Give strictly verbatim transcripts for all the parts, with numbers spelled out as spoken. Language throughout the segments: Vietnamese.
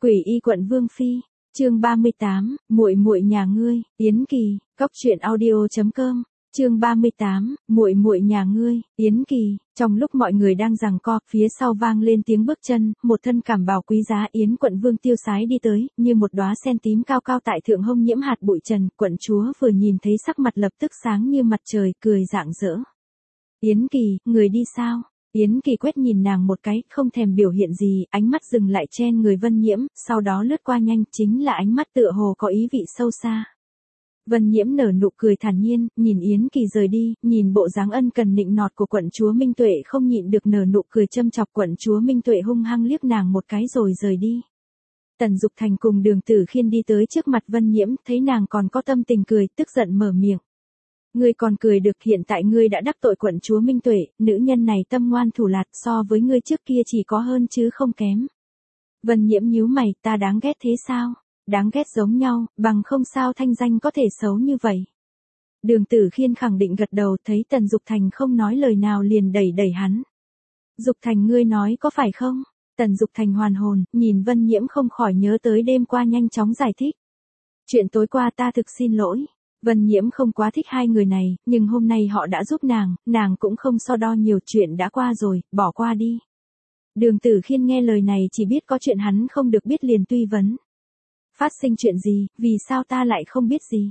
Quỷ y quận Vương Phi, chương ba mươi tám, muội muội nhà ngươi, Yến Kỳ, cóc truyện audio chấm com. Chương ba mươi tám, muội muội nhà ngươi, Yến Kỳ. Trong lúc mọi người đang giằng co, phía sau vang lên tiếng bước chân, một thân cẩm bào quý giá Yến quận vương tiêu sái đi tới, như một đóa sen tím cao cao tại thượng hông nhiễm hạt bụi trần. Quận chúa vừa nhìn thấy sắc mặt lập tức sáng như mặt trời, cười rạng rỡ. Yến Kỳ, người đi sao? Yến Kỳ quét nhìn nàng một cái, không thèm biểu hiện gì, ánh mắt dừng lại trên người Vân Nhiễm, sau đó lướt qua nhanh, chính là ánh mắt tựa hồ có ý vị sâu xa. Vân Nhiễm nở nụ cười thản nhiên, nhìn Yến Kỳ rời đi, nhìn bộ dáng ân cần nịnh nọt của quận chúa Minh Tuệ không nhịn được nở nụ cười châm chọc. Quận chúa Minh Tuệ hung hăng liếc nàng một cái rồi rời đi. Tần Dục Thành cùng Đường Tử Khiên đi tới trước mặt Vân Nhiễm, thấy nàng còn có tâm tình cười, tức giận mở miệng. Ngươi còn cười được, hiện tại ngươi đã đắc tội quận chúa Minh Tuệ, nữ nhân này tâm ngoan thủ lạt, so với ngươi trước kia chỉ có hơn chứ không kém. Vân Nhiễm nhíu mày, ta đáng ghét thế sao? Đáng ghét giống nhau, bằng không sao thanh danh có thể xấu như vậy. Đường Tử Khiên khẳng định gật đầu, thấy Tần Dục Thành không nói lời nào liền đẩy đẩy hắn. Dục Thành, ngươi nói có phải không? Tần Dục Thành hoàn hồn, nhìn Vân Nhiễm không khỏi nhớ tới đêm qua, nhanh chóng giải thích. Chuyện tối qua ta thực xin lỗi. Vân Nhiễm không quá thích hai người này, nhưng hôm nay họ đã giúp nàng, nàng cũng không so đo nhiều, chuyện đã qua rồi, bỏ qua đi. Đường Tử Khiên nghe lời này chỉ biết có chuyện hắn không được biết liền truy vấn. Phát sinh chuyện gì, vì sao ta lại không biết gì?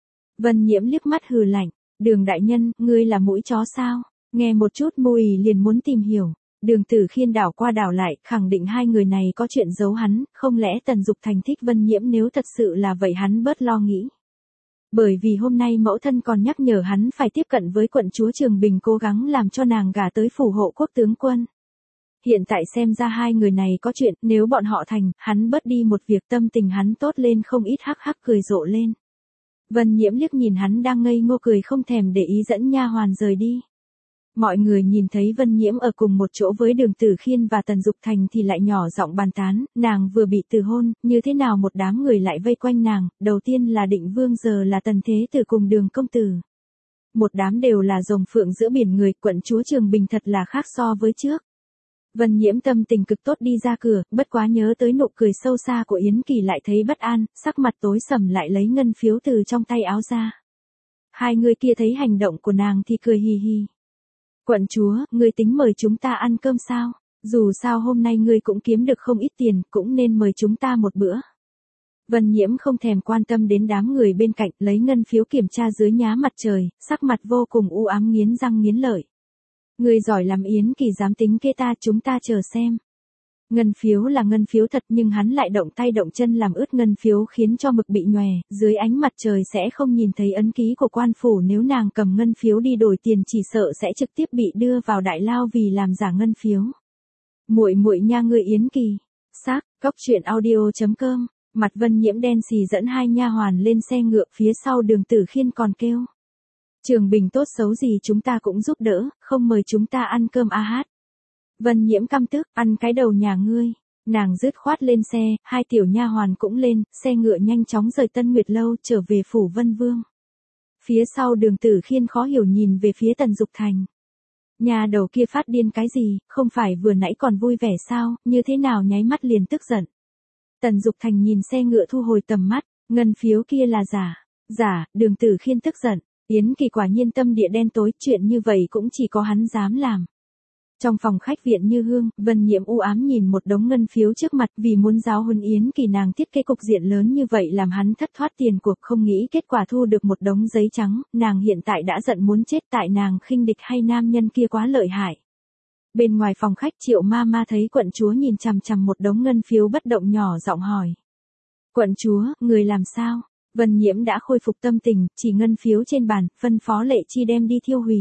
Vân Nhiễm liếc mắt hừ lạnh, Đường đại nhân, ngươi là mũi chó sao? Nghe một chút mùi liền muốn tìm hiểu. Đường Tử Khiên đảo qua đảo lại, khẳng định hai người này có chuyện giấu hắn, không lẽ Tần Dục Thành thích Vân Nhiễm, nếu thật sự là vậy hắn bớt lo nghĩ. Bởi vì hôm nay mẫu thân còn nhắc nhở hắn phải tiếp cận với quận chúa Trường Bình, cố gắng làm cho nàng gả tới phủ hộ quốc tướng quân. Hiện tại xem ra hai người này có chuyện, nếu bọn họ thành, hắn bớt đi một việc, tâm tình hắn tốt lên không ít, hắc hắc cười rộ lên. Vân Nhiễm liếc nhìn hắn đang ngây ngô cười không thèm để ý, dẫn nha hoàn rời đi. Mọi người nhìn thấy Vân Nhiễm ở cùng một chỗ với Đường Tử Khiên và Tần Dục Thành thì lại nhỏ giọng bàn tán, nàng vừa bị từ hôn, như thế nào một đám người lại vây quanh nàng, đầu tiên là Định Vương, giờ là Tần Thế Tử cùng Đường công tử. Một đám đều là rồng phượng giữa biển người, quận chúa Trường Bình thật là khác so với trước. Vân Nhiễm tâm tình cực tốt đi ra cửa, bất quá nhớ tới nụ cười sâu xa của Yến Kỳ lại thấy bất an, sắc mặt tối sầm lại lấy ngân phiếu từ trong tay áo ra. Hai người kia thấy hành động của nàng thì cười hì hì. Quận chúa, ngươi tính mời chúng ta ăn cơm sao? Dù sao hôm nay ngươi cũng kiếm được không ít tiền, cũng nên mời chúng ta một bữa. Vân Nhiễm không thèm quan tâm đến đám người bên cạnh, lấy ngân phiếu kiểm tra dưới nhá mặt trời, sắc mặt vô cùng u ám, nghiến răng nghiến lợi. Ngươi giỏi lắm Yến Kỳ, dám tính kế ta, chúng ta chờ xem. Ngân phiếu là ngân phiếu thật, nhưng hắn lại động tay động chân làm ướt ngân phiếu, khiến cho mực bị nhòe, dưới ánh mặt trời sẽ không nhìn thấy ấn ký của quan phủ, nếu nàng cầm ngân phiếu đi đổi tiền chỉ sợ sẽ trực tiếp bị đưa vào đại lao vì làm giả ngân phiếu. Muội muội nha ngươi Yến Kỳ. Xác, cóc truyện audio chấm com. Mặt Vân Nhiễm đen xì dẫn hai nha hoàn lên xe ngựa, phía sau Đường Tử Khiên còn kêu. Trường Bình tốt xấu gì chúng ta cũng giúp đỡ, không mời chúng ta ăn cơm a hát. Vân Nhiễm căm tức, ăn cái đầu nhà ngươi. Nàng dứt khoát lên xe, hai tiểu nha hoàn cũng lên, xe ngựa nhanh chóng rời Tân Nguyệt lâu trở về phủ Vân Vương. Phía sau Đường Tử Khiên khó hiểu nhìn về phía Tần Dục Thành. Nhà đầu kia phát điên cái gì, không phải vừa nãy còn vui vẻ sao, như thế nào nháy mắt liền tức giận. Tần Dục Thành nhìn xe ngựa thu hồi tầm mắt, ngân phiếu kia là giả. Giả, Đường Tử Khiên tức giận. Yến Kỳ quả nhiên tâm địa đen tối, chuyện như vậy cũng chỉ có hắn dám làm. Trong phòng khách viện Như Hương, Vân Nhiễm u ám nhìn một đống ngân phiếu trước mặt, vì muốn giáo huấn Yến Kỳ nàng thiết kế cục diện lớn như vậy làm hắn thất thoát tiền cuộc, không nghĩ kết quả thu được một đống giấy trắng, nàng hiện tại đã giận muốn chết, tại nàng khinh địch hay nam nhân kia quá lợi hại. Bên ngoài phòng khách Triệu ma ma thấy quận chúa nhìn chằm chằm một đống ngân phiếu bất động, nhỏ giọng hỏi. Quận chúa, người làm sao? Vân Nhiễm đã khôi phục tâm tình, chỉ ngân phiếu trên bàn, phân phó Lệ Chi đem đi thiêu hủy.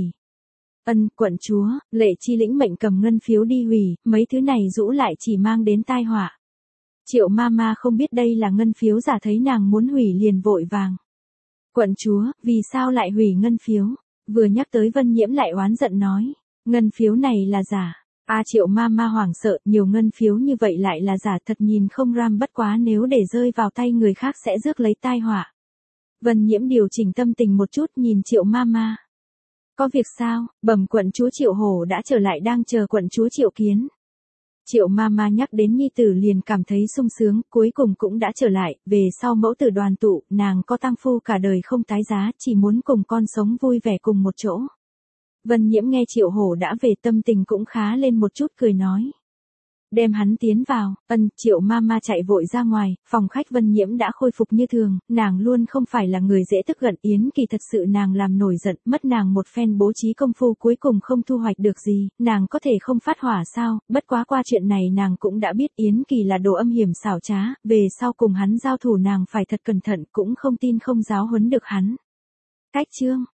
Ân, quận chúa, Lệ Chi lĩnh mệnh cầm ngân phiếu đi hủy, mấy thứ này rũ lại chỉ mang đến tai họa. Triệu ma ma không biết đây là ngân phiếu giả, thấy nàng muốn hủy liền vội vàng. Quận chúa, vì sao lại hủy ngân phiếu? Vừa nhắc tới Vân Nhiễm lại oán giận nói, ngân phiếu này là giả. A à, Triệu ma ma hoảng sợ, nhiều ngân phiếu như vậy lại là giả, thật nhìn không ram, bất quá nếu để rơi vào tay người khác sẽ rước lấy tai họa. Vân Nhiễm điều chỉnh tâm tình một chút, nhìn Triệu ma ma. Có việc sao? Bẩm quận chúa Triệu Hổ đã trở lại, đang chờ quận chúa Triệu Kiến. Triệu Mama nhắc đến nhi tử liền cảm thấy sung sướng, cuối cùng cũng đã trở lại, về sau mẫu tử đoàn tụ, nàng có tang phu cả đời không tái giá, chỉ muốn cùng con sống vui vẻ cùng một chỗ. Vân Nhiễm nghe Triệu Hổ đã về tâm tình cũng khá lên một chút, cười nói. Đem hắn tiến vào, ân, Triệu Mama chạy vội ra ngoài, phòng khách Vân Nhiễm đã khôi phục như thường, nàng luôn không phải là người dễ tức giận, Yến Kỳ thật sự nàng làm nổi giận, mất nàng một phen bố trí công phu cuối cùng không thu hoạch được gì, nàng có thể không phát hỏa sao, bất quá qua chuyện này nàng cũng đã biết Yến Kỳ là đồ âm hiểm xảo trá, về sau cùng hắn giao thủ nàng phải thật cẩn thận, cũng không tin không giáo huấn được hắn. Cách chương